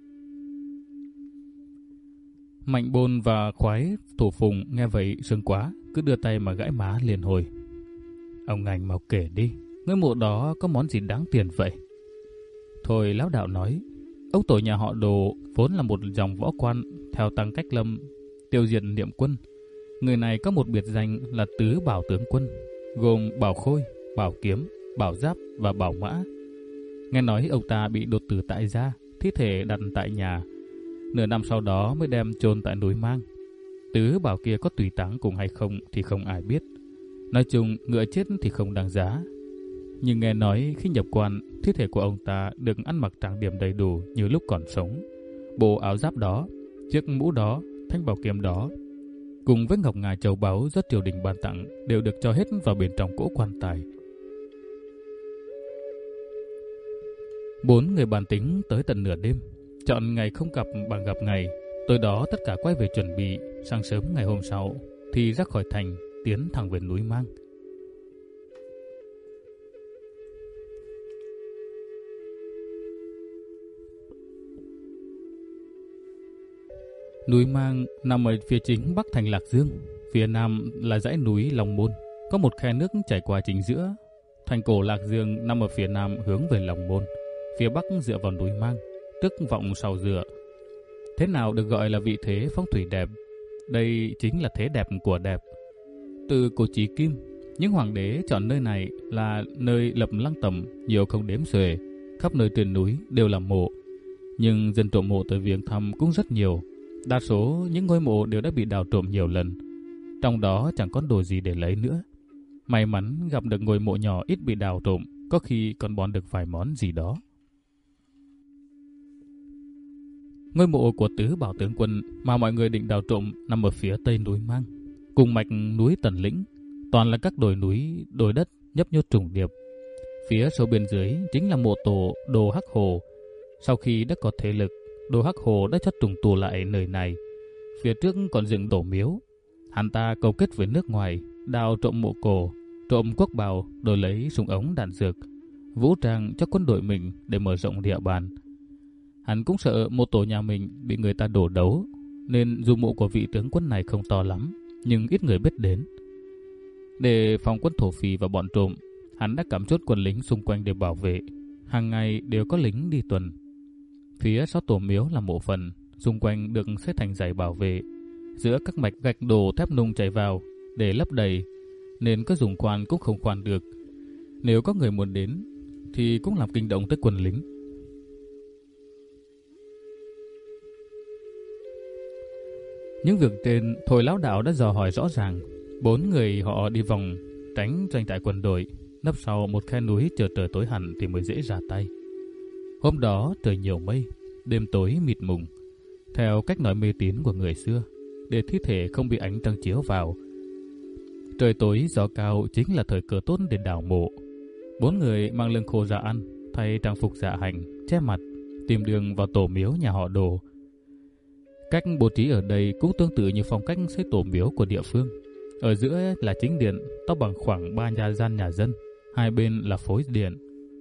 Mạnh Bôn và Khoái Thủ Phùng nghe vậy sướng quá, cứ đưa tay mà gãi má liền hồi. Ông anh mau kể đi, ngôi mộ đó có món gì đáng tiền vậy? Thôi lão đạo nói, ông tổ nhà họ Đồ vốn là một dòng võ quan theo Tăng Cách Lâm, tiêu diệt Niệm Quân. Người này có một biệt danh là Tứ Bảo Tướng Quân, gồm Bảo Khôi, Bảo Kiếm, Bảo Giáp và Bảo Mã. Nghe nói ông ta bị đột tử tại gia, thi thể đặt tại nhà. Nửa năm sau đó mới đem chôn tại núi Mang. Tứ Bảo kia có tùy táng cùng hay không thì không ai biết. Nói chung ngựa chết thì không đáng giá. Nhưng nghe nói khi nhập quan, thi thể của ông ta được ăn mặc trang điểm đầy đủ như lúc còn sống. Bộ áo giáp đó, chiếc mũ đó, thanh bảo kiếm đó, cùng với ngọc ngà châu báu do triều đình ban tặng đều được cho hết vào bên trong cỗ quan tài. Bốn người bàn tính tới tận nửa đêm, chọn ngày không gặp bằng gặp ngày. Tối đó tất cả quay về chuẩn bị, sáng sớm ngày hôm sau thì ra khỏi thành, tiến thẳng về núi Mang. Núi Mang nằm ở phía chính bắc thành Lạc Dương, phía nam là dãy núi Long Môn, có một khe nước chảy qua chính giữa. Thành cổ Lạc Dương nằm ở phía nam hướng về Long Môn, phía bắc dựa vào núi Mang, tức vọng sau dựa. Thế nào được gọi là vị thế phong thủy đẹp? Đây chính là thế đẹp của đẹp. Từ cổ chí kim, những hoàng đế chọn nơi này là nơi lập lăng tẩm nhiều không đếm xuể, khắp nơi trên núi đều là mộ. Nhưng dân trộm mộ tới viếng thăm cũng rất nhiều. Đa số những ngôi mộ đều đã bị đào trộm nhiều lần, trong đó chẳng có đồ gì để lấy nữa. May mắn gặp được ngôi mộ nhỏ ít bị đào trộm, có khi còn bón được vài món gì đó. Ngôi mộ của Tứ Bảo Tướng Quân mà mọi người định đào trộm nằm ở phía tây núi Mang, cùng mạch núi Tần Lĩnh, toàn là các đồi núi, đồi đất nhấp nhô trùng điệp. Phía sâu bên dưới chính là mộ tổ Đồ Hắc Hồ. Sau khi đã có thế lực, Đồ Hắc Hồ đã cho trùng tù lại nơi này. Phía trước còn dựng tổ miếu. Hắn ta câu kết với nước ngoài, đào trộm mộ cổ, trộm quốc bào, đổi lấy súng ống đạn dược, vũ trang cho quân đội mình để mở rộng địa bàn. Hắn cũng sợ mộ tổ nhà mình bị người ta đổ đấu, nên dù mộ của vị tướng quân này không to lắm, nhưng ít người biết đến. Để phòng quân thổ phỉ và bọn trộm, hắn đã cắm chốt quân lính xung quanh để bảo vệ. Hàng ngày đều có lính đi tuần. Phía sau tổ miếu là mộ phần, xung quanh được xếp thành dãy bảo vệ. Giữa các mạch gạch đổ thép nung chảy vào để lấp đầy, nên có dùng khoan cũng không khoan được. Nếu có người muốn đến thì cũng làm kinh động tới quân lính. Những việc trên Thôi lão đạo đã dò hỏi rõ ràng. Bốn người họ đi vòng tránh doanh trại quân đội, nấp sau một khe núi chờ trời tối hẳn thì mới dễ ra tay. Hôm đó trời nhiều mây, đêm tối mịt mùng. Theo cách nói mê tín của người xưa, để thi thể không bị ánh trăng chiếu vào, trời tối gió cao chính là thời cơ tốt để đào mộ. Bốn người mang lương khô ra ăn, thay trang phục dạ hành, che mặt, tìm đường vào tổ miếu nhà họ Đồ. Cách bố trí ở đây cũng tương tự như phong cách xây tổ miếu của địa phương. Ở giữa là chính điện, to bằng khoảng ba nhà gian nhà dân, hai bên là phối điện.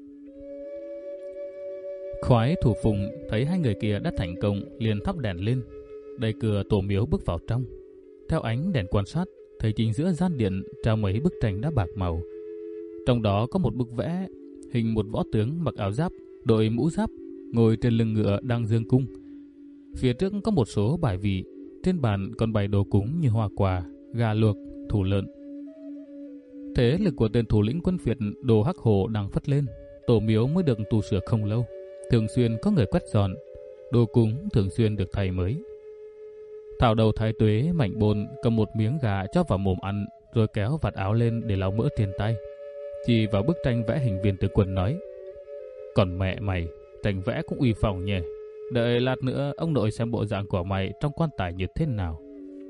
Khoái Thủ Phùng thấy hai người kia đã thành công, liền thắp đèn lên, đẩy cửa tổ miếu bước vào trong. Theo ánh đèn quan sát, thấy chính giữa gian điện treo mấy bức tranh đá bạc màu. Trong đó có một bức vẽ hình một võ tướng mặc áo giáp, đội mũ giáp, ngồi trên lưng ngựa đang dương cung. Phía trước có một số bài vị, trên bàn còn bày đồ cúng như hoa quả, gà luộc, thủ lợn. Thế lực của tên thủ lĩnh quân Việt Đồ Hắc Hồ đang phất lên. Tổ miếu mới được tu sửa không lâu, thường xuyên có người quét dọn, đồ cúng thường xuyên được thay mới. Thảo đầu thái tuế Mạnh Bồn cầm một miếng gà cho vào mồm ăn, rồi kéo vạt áo lên để lau mỡ trên tay. Chỉ vào bức tranh vẽ hình viên tướng quân nói: "Còn mẹ mày, tranh vẽ cũng uy phong nhỉ. Đợi lát nữa ông nội xem bộ dạng của mày trong quan tài như thế nào."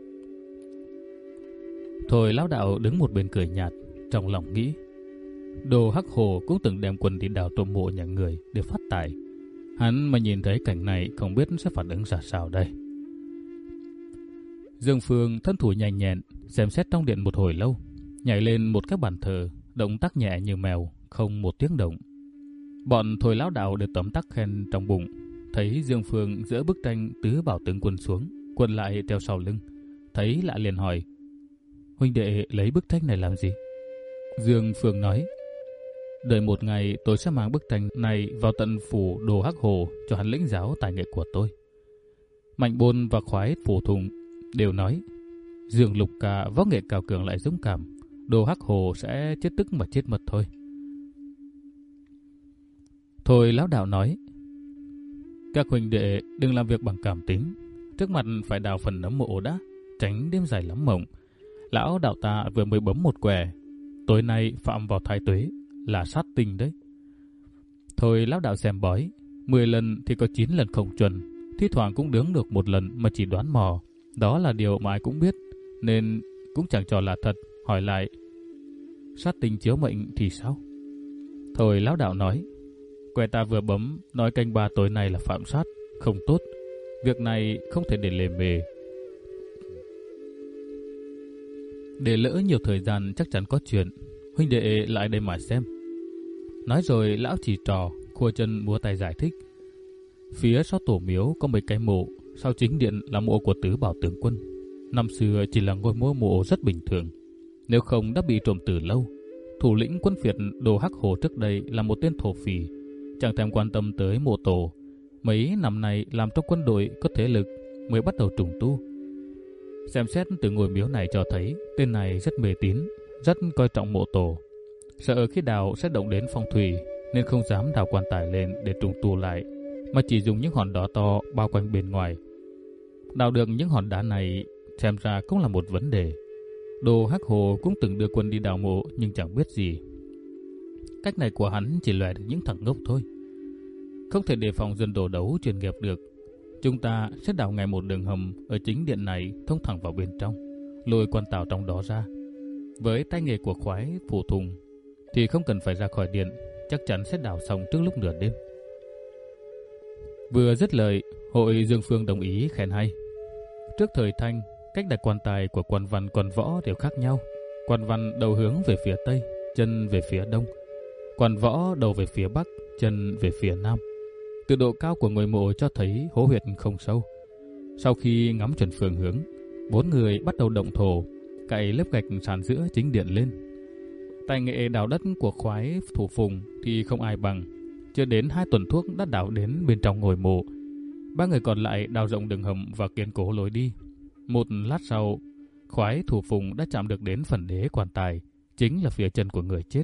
Thôi lão đạo đứng một bên cười nhạt, trong lòng nghĩ: Đồ Hắc Hồ cũng từng đem quân đi đào trộm mộ nhà người để phát tài. Hắn mà nhìn thấy cảnh này không biết sẽ phản ứng ra sao đây. Dương Phương thân thủ nhanh nhẹn, xem xét trong điện một hồi lâu, nhảy lên một cái bàn thờ, động tác nhẹ như mèo, không một tiếng động. Bọn Thôi lão đạo đều tấm tắc khen trong bụng. Thấy Dương Phương dỡ bức tranh Tứ Bảo Tướng Quân xuống, quân lại treo sau lưng. Thấy lạ liền hỏi: "Huynh đệ lấy bức tranh này làm gì?" Dương Phương nói: "Đợi một ngày tôi sẽ mang bức tranh này vào tận phủ Đồ Hắc Hồ cho hắn lĩnh giáo tài nghệ của tôi." Mạnh Bôn và Khoái Phủ Thùng đều nói: "Dương Lục Ca võ nghệ cao cường lại dũng cảm, Đồ Hắc Hồ sẽ chết tức mà chết mật thôi." Thôi lão đạo nói: "Các huynh đệ đừng làm việc bằng cảm tính, trước mặt phải đào phần nấm mộ đã, tránh đêm dài lắm mộng. Lão đạo ta vừa mới bấm một quẻ, tối nay phạm vào thái tuế, là sát tinh đấy." Thôi lão đạo xem bói, mười lần thì có chín lần không chuẩn, thi thoảng cũng đứng được một lần mà chỉ đoán mò. Đó là điều mà ai cũng biết, nên cũng chẳng cho là thật. Hỏi lại: "Sát tinh chiếu mệnh thì sao?" Thôi lão đạo nói: "Quẻ ta vừa bấm nói canh ba tối nay là phạm sát, không tốt. Việc này không thể để lề mề. Để lỡ nhiều thời gian chắc chắn có chuyện. Huynh đệ lại đây mà xem." Nói rồi lão chỉ trò, khua chân múa tay giải thích. Phía sau tổ miếu có mấy cái mộ, sau chính điện là mộ của Tứ Bảo Tướng Quân. Năm xưa chỉ là ngôi mộ mộ rất bình thường, nếu không đã bị trộm từ lâu. Thủ lĩnh quân phiệt Đồ Hắc Hồ trước đây là một tên thổ phỉ, chẳng thèm quan tâm tới mộ tổ. Mấy năm nay làm trong quân đội có thế lực mới bắt đầu trùng tu. Xem xét từ ngôi miếu này cho thấy tên này rất mê tín, rất coi trọng mộ tổ. Sợ khi đào sẽ động đến phong thủy nên không dám đào quan tài lên để trùng tu lại, mà chỉ dùng những hòn đá to bao quanh bên ngoài. Đào được những hòn đá này xem ra cũng là một vấn đề. Đồ Hắc Hồ cũng từng đưa quân đi đào mộ nhưng chẳng biết gì. Cách này của hắn chỉ lòe được những thằng ngốc thôi. Không thể đề phòng dân đồ đấu chuyên nghiệp được. Chúng ta sẽ đào ngay một đường hầm ở chính điện này thông thẳng vào bên trong, lôi quan tài trong đó ra. Với tay nghề của khoái phủ thùng thì không cần phải ra khỏi điện, chắc chắn sẽ đào xong trước lúc nửa đêm. Vừa dứt lời, hội Dương Phương đồng ý khen hay. Trước thời Thanh, cách đặt quan tài của quan văn quan võ đều khác nhau. Quan văn đầu hướng về phía tây, chân về phía đông. Quan võ đầu về phía bắc, chân về phía nam. Từ độ cao của ngôi mộ cho thấy hố huyệt không sâu. Sau khi ngắm chuẩn phương hướng, bốn người bắt đầu động thổ, cày lớp gạch sàn giữa chính điện lên. Tài nghệ đào đất của khoái thủ phùng thì không ai bằng. Chưa đến hai tuần thuốc đã đào đến bên trong ngôi mộ. Ba người còn lại đào rộng đường hầm và kiên cố lối đi. Một lát sau, khoái thủ phùng đã chạm được đến phần đế quan tài, chính là phía chân của người chết.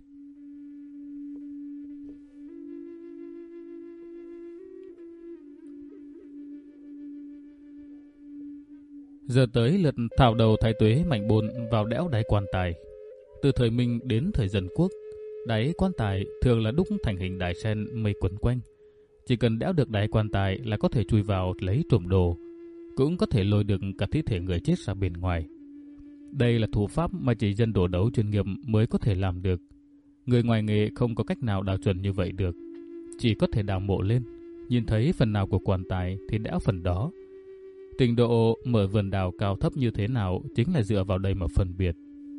Giờ tới lượt thảo đầu thái tuế Mạnh Bồn vào đẽo đáy quan tài. Từ thời Minh đến thời Dân Quốc, đáy quan tài thường là đúc thành hình đài sen mây quấn quanh. Chỉ cần đẽo được đáy quan tài là có thể chui vào lấy trộm đồ, cũng có thể lôi được cả thi thể người chết ra bên ngoài. Đây là thủ pháp mà chỉ dân đồ đấu chuyên nghiệp mới có thể làm được. Người ngoài nghề không có cách nào đào chuẩn như vậy được, chỉ có thể đào mộ lên, nhìn thấy phần nào của quan tài thì đẽo phần đó. Trình độ mở vườn đào cao thấp như thế nào chính là dựa vào đây mà phân biệt.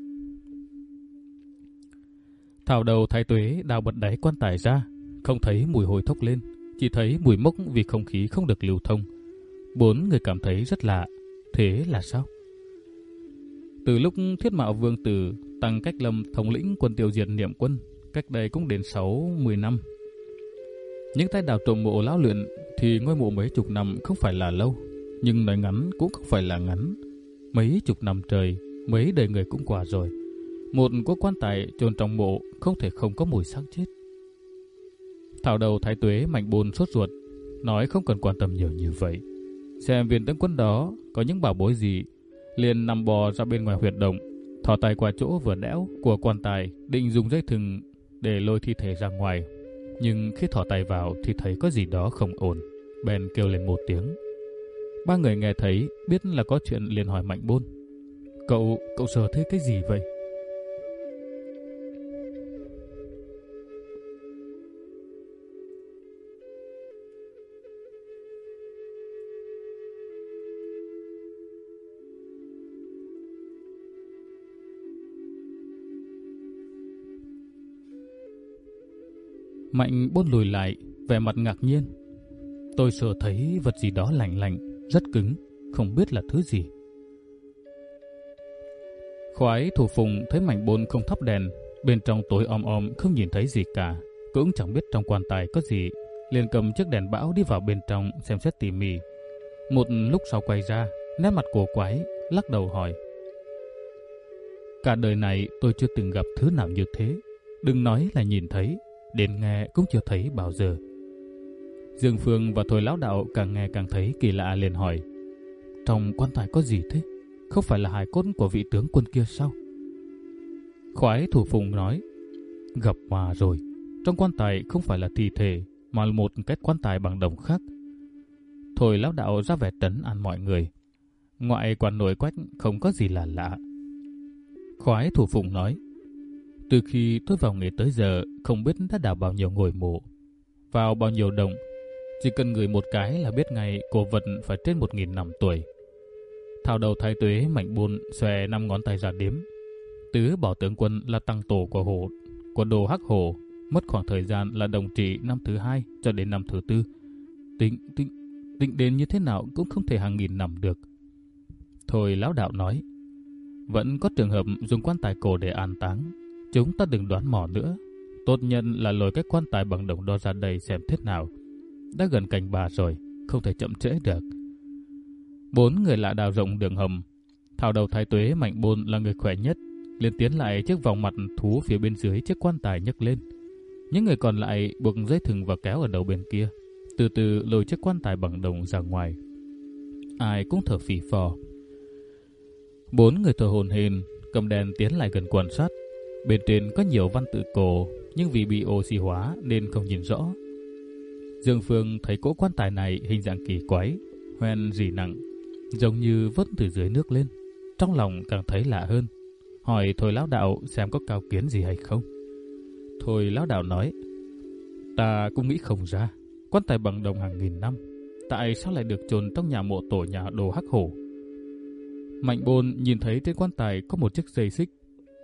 Thảo đầu thái tuế đào bật đáy quan tài ra, không thấy mùi hôi thốc lên, chỉ thấy mùi mốc vì không khí không được lưu thông. Bốn người cảm thấy rất lạ. Thế là sao? Từ lúc Thiết Mạo Vương Tử Tăng Cách Lâm thống lĩnh quân tiêu diệt Niệm Quân, cách đây cũng đến sáu mươi năm. Những tay đào trộm mộ lão luyện thì ngôi mộ mấy chục năm không phải là lâu, nhưng nói ngắn cũng không phải là ngắn. Mấy chục năm trời, mấy đời người cũng qua rồi. Một có quan tài chôn trong mộ không thể không có mùi xác chết. Thảo đầu thái tuế Mạnh Bồn sốt ruột, nói không cần quan tâm nhiều như vậy. Xem viên tướng quân đó có những bảo bối gì, liền nằm bò ra bên ngoài huyệt động, thò tay qua chỗ vừa đẽo của quan tài, định dùng dây thừng để lôi thi thể ra ngoài. Nhưng khi thò tay vào thì thấy có gì đó không ổn, bèn kêu lên một tiếng. Ba người nghe thấy biết là có chuyện liền hỏi Mạnh Bôn: Cậu, cậu sờ thấy cái gì vậy? Mạnh Bôn lùi lại, vẻ mặt ngạc nhiên. Tôi sờ thấy vật gì đó lạnh lạnh, rất cứng, không biết là thứ gì. Khoái thủ phùng thấy Mạnh Bôn không thắp đèn, bên trong tối om om không nhìn thấy gì cả, cũng chẳng biết trong quan tài có gì, liền cầm chiếc đèn bão đi vào bên trong xem xét tỉ mỉ. Một lúc sau quay ra, nét mặt cổ quái, lắc đầu hỏi: Cả đời này tôi chưa từng gặp thứ nào như thế, đừng nói là nhìn thấy, đến nghe cũng chưa thấy bao giờ. Dương Phương và Thôi lão đạo càng nghe càng thấy kỳ lạ, liền hỏi: Trong quan tài có gì thế? Không phải là hài cốt của vị tướng quân kia sao? Khoái thủ phùng nói: Gặp mà rồi, trong quan tài không phải là thi thể, mà là một cái quan tài bằng đồng khác. Thôi lão đạo ra vẻ trấn an mọi người: Ngoại quan nổi quách không có gì là lạ. Khoái thủ phùng nói: Từ khi tôi vào nghề tới giờ, không biết đã đào bao nhiêu ngôi mộ, vào bao nhiêu đồng, chỉ cần ngửi một cái là biết ngay cổ vật phải trên một nghìn năm tuổi. Thảo đầu thái tuế Mạnh Bôn xòe năm ngón tay ra đếm. Tứ Bảo Tướng Quân là tăng tổ của hồ của Đồ Hắc Hồ, mất khoảng thời gian là đồng trị năm thứ hai cho đến năm thứ tư. Tính tính định đến như thế nào cũng không thể hàng nghìn năm được. Thôi lão đạo nói, vẫn có trường hợp dùng quan tài cổ để an táng. Chúng ta đừng đoán mò nữa. Tốt nhất là lôi cái quan tài bằng đồng đó ra đây xem thế nào. Đã gần canh ba rồi, không thể chậm trễ được. Bốn người lạ đào rộng đường hầm. Thảo đầu thái tuế Mạnh Bôn là người khỏe nhất, liền tiến lại chiếc vòng mặt thú phía bên dưới chiếc quan tài nhấc lên. Những người còn lại buộc dây thừng và kéo ở đầu bên kia, từ từ lôi chiếc quan tài bằng đồng ra ngoài. Ai cũng thở phì phò. Bốn người thở hổn hển, cầm đèn tiến lại gần quan sát. Bên trên có nhiều văn tự cổ, nhưng vì bị oxy hóa nên không nhìn rõ. Dương Phương thấy cỗ quan tài này hình dạng kỳ quái, hoen rỉ nặng, giống như vớt từ dưới nước lên. Trong lòng càng thấy lạ hơn, hỏi Thôi lão đạo xem có cao kiến gì hay không. Thôi lão đạo nói, ta cũng nghĩ không ra, quan tài bằng đồng hàng nghìn năm, tại sao lại được chôn trong nhà mộ tổ nhà Đồ Hắc Hổ. Mạnh Bôn nhìn thấy trên quan tài có một chiếc dây xích,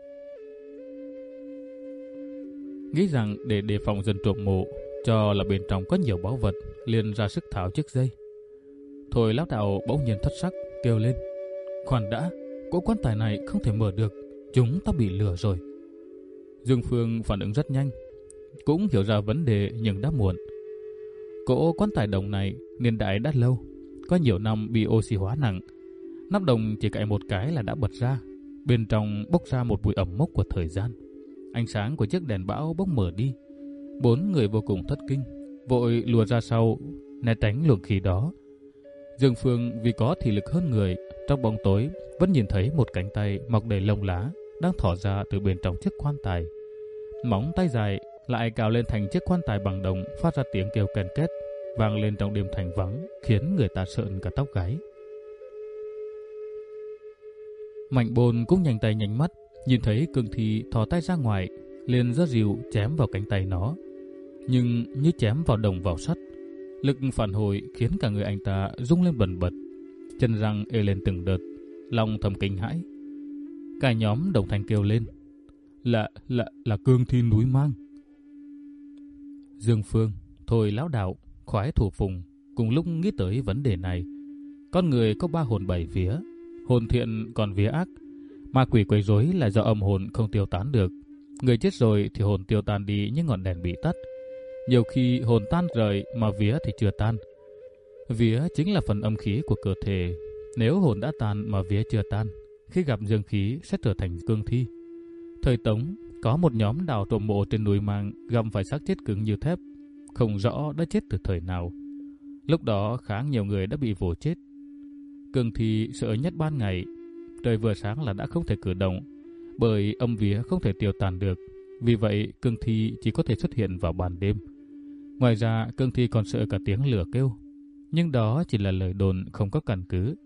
nghĩ rằng để đề phòng dân trộm mộ, cho là bên trong có nhiều báu vật, liền ra sức tháo chiếc dây. Thôi lão đạo bỗng nhiên thất sắc, kêu lên, khoan đã, cỗ quan tài này không thể mở được, chúng ta bị lừa rồi. Dương Phương phản ứng rất nhanh, cũng hiểu ra vấn đề nhưng đã muộn. Cỗ quan tài đồng này niên đại đã lâu, có nhiều năm bị oxy hóa nặng. Nắp đồng chỉ cạy một cái là đã bật ra, bên trong bốc ra một bụi ẩm mốc của thời gian. Ánh sáng của chiếc đèn bão bốc mở đi. Bốn người vô cùng thất kinh, vội lùa ra sau, né tránh luồng khí đó. Dương Phương vì có thị lực hơn người, trong bóng tối vẫn nhìn thấy một cánh tay mọc đầy lông lá đang thỏ ra từ bên trong chiếc quan tài. Móng tay dài lại cào lên thành chiếc quan tài bằng đồng, phát ra tiếng kêu ken két vang lên trong đêm thành vắng, khiến người ta sợn cả tóc gáy. Mạnh Bôn cũng nhanh tay nhanh mắt, nhìn thấy Cương Thi thò tay ra ngoài, liền giơ rìu chém vào cánh tay nó, nhưng như chém vào đồng vào sắt. Lực phản hồi khiến cả người anh ta rung lên bần bật, chân răng ê lên từng đợt, lòng thầm kinh hãi. Cả nhóm đồng thanh kêu lên, là là là Cương Thi núi Mang. Dương Phương, Thôi lão đạo, Khoái Thủ Phùng cùng lúc nghĩ tới vấn đề này. Con người có ba hồn bảy vía, hồn thiện còn vía ác. Ma quỷ quấy rối là do âm hồn không tiêu tán được. Người chết rồi thì hồn tiêu tan đi như ngọn đèn bị tắt. Nhiều khi hồn tan rời mà vía thì chưa tan. Vía chính là phần âm khí của cơ thể. Nếu hồn đã tan mà vía chưa tan, khi gặp dương khí sẽ trở thành cương thi. Thời Tống, có một nhóm đào trộm mộ trên núi Mang găm phải xác chết cứng như thép, không rõ đã chết từ thời nào. Lúc đó khá nhiều người đã bị vồ chết. Cương thi sợ nhất ban ngày, trời vừa sáng là đã không thể cử động, bởi âm vía không thể tiêu tan được. Vì vậy, cương thi chỉ có thể xuất hiện vào ban đêm. Ngoài ra, cương thi còn sợ cả tiếng lửa kêu, nhưng đó chỉ là lời đồn không có căn cứ.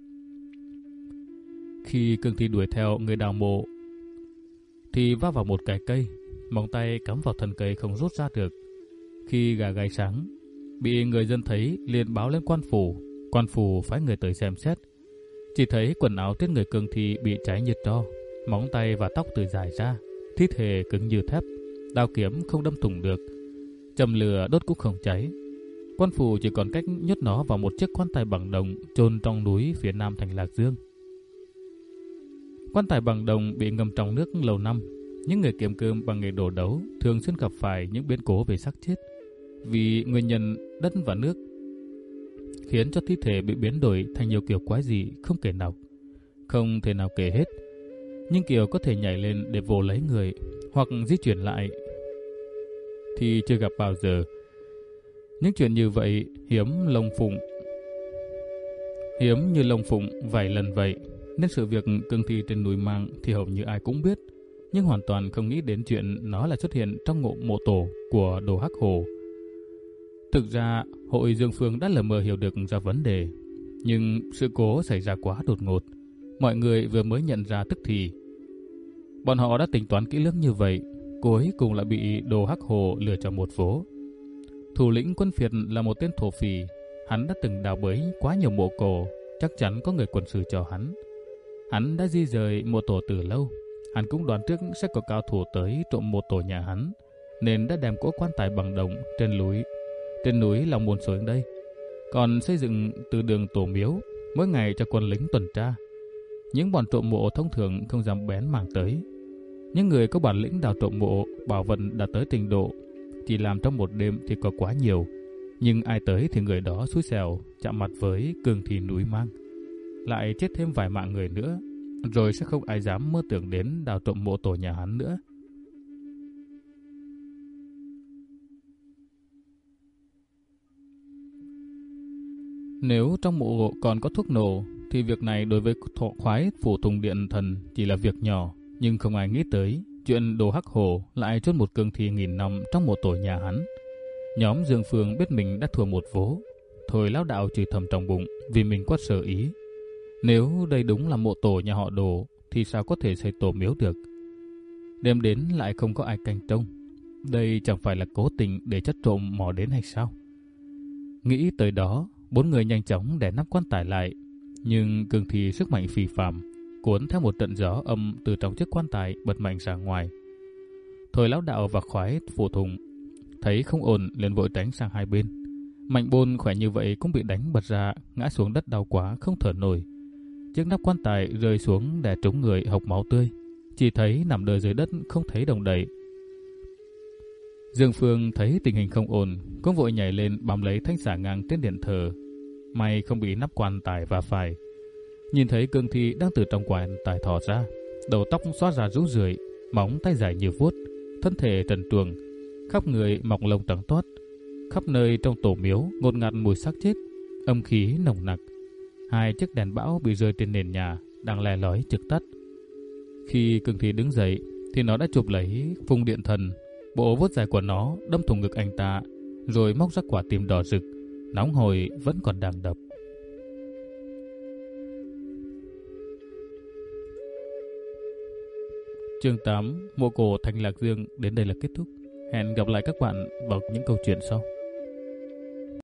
Khi cương thi đuổi theo người đào mộ, thì va vào một cái cây, móng tay cắm vào thân cây không rút ra được. Khi gà gáy sáng, bị người dân thấy liền báo lên quan phủ. Quan phủ phái người tới xem xét, chỉ thấy quần áo trên người cương thi bị cháy như tro, móng tay và tóc từ dài ra, thi thể cứng như thép, đao kiếm không đâm thủng được, châm lửa đốt cũng không cháy. Quan phủ chỉ còn cách nhốt nó vào một chiếc quan tài bằng đồng chôn trong núi phía nam thành Lạc Dương. Quan tài bằng đồng bị ngâm trong nước lâu năm. Những người kiếm cơm bằng nghề đổ đấu thường xuyên gặp phải những biến cố về xác chết, vì nguyên nhân đất và nước, khiến cho thi thể bị biến đổi thành nhiều kiểu quái dị không kể nào, không thể nào kể hết. Nhưng kiểu có thể nhảy lên để vồ lấy người hoặc di chuyển lại thì chưa gặp bao giờ. Những chuyện như vậy hiếm lông phụng, hiếm như lông phụng vài lần vậy, nên sự việc cương thi trên núi Mang thì hầu như ai cũng biết, nhưng hoàn toàn không nghĩ đến chuyện nó lại xuất hiện trong ngộ mộ tổ của Đồ Hắc Hổ. Thực ra, hội Dương Phương đã lờ mờ hiểu được ra vấn đề, nhưng sự cố xảy ra quá đột ngột, mọi người vừa mới nhận ra tức thì. Bọn họ đã tính toán kỹ lưỡng như vậy, cuối cùng lại bị Đồ Hắc Hổ lừa cho một vố. Thủ lĩnh quân phiệt là một tên thổ phỉ, hắn đã từng đào bới quá nhiều mộ cổ, chắc chắn có người quân sự cho hắn. Hắn đã di rời mộ tổ từ lâu, hắn cũng đoán trước sẽ có cao thủ tới trộm mộ tổ nhà hắn, nên đã đem cỗ quan tài bằng đồng trên núi trên núi Long Môn xuống đây. còn xây dựng từ đường tổ miếu, mỗi ngày cho quân lính tuần tra. Những bọn trộm mộ thông thường không dám bén mảng tới. Những người có bản lĩnh đào trộm mộ, bảo vận đã tới trình độ chỉ làm trong một đêm thì có quá nhiều, nhưng ai tới thì người đó xui xẻo chạm mặt với cương thi núi mang, lại chết thêm vài mạng người nữa, rồi sẽ không ai dám mơ tưởng đến đào trộm mộ tổ nhà hắn nữa. Nếu trong mộ còn có thuốc nổ thì việc này đối với thọ khoái phủ thùng điện thần chỉ là việc nhỏ, nhưng không ai nghĩ tới chuyện Đồ Hắc Hổ lại chôn một cương thi nghìn năm trong một tổ nhà hắn. Nhóm Dương Phương biết mình đã thua một vố, thôi lão đạo chửi thầm trong bụng vì mình quá sở ý. Nếu đây đúng là mộ tổ nhà họ Đồ thì sao có thể xây tổ miếu được? Đêm đến lại không có ai canh trông, đây chẳng phải là cố tình để chất trộm mò đến hay sao? Nghĩ tới đó, bốn người nhanh chóng đè nắp quan tài lại, nhưng cương thi sức mạnh phi phàm cuốn theo một trận gió âm từ trong chiếc quan tài bật mạnh ra ngoài. Thôi lão đạo và khoái phủ thùng thấy không ổn liền vội tránh sang hai bên. Mạnh Bôn khỏe như vậy cũng bị đánh bật ra, ngã xuống đất đau quá không thở nổi. Chiếc nắp quan tài rơi xuống đè trúng người hộc máu tươi, chỉ thấy nằm đờ dưới đất không thấy động đậy. Dương Phương thấy tình hình không ổn, cũng vội nhảy lên bám lấy thanh xà ngang trên điện thờ. May không bị nắp quan tài va phải. Nhìn thấy cương thi đang từ trong quan tài thò ra, đầu tóc xóa ra rú rượi, móng tay dài như vuốt, thân thể trần truồng, khắp người mọc lông trắng toát. Khắp nơi trong tổ miếu ngột ngạt mùi xác chết, âm khí nồng nặc. Hai chiếc đèn bão bị rơi trên nền nhà đang le lói trực tắt. Khi cương thi đứng dậy thì nó đã chụp lấy phùng điện thần, bộ vuốt dài của nó đâm thủng ngực anh ta, rồi móc ra quả tim đỏ rực, nóng hổi vẫn còn đang đập. Chương tám, Mộ cổ Thành Lạc Dương đến đây là kết thúc. Hẹn gặp lại các bạn vào những câu chuyện sau.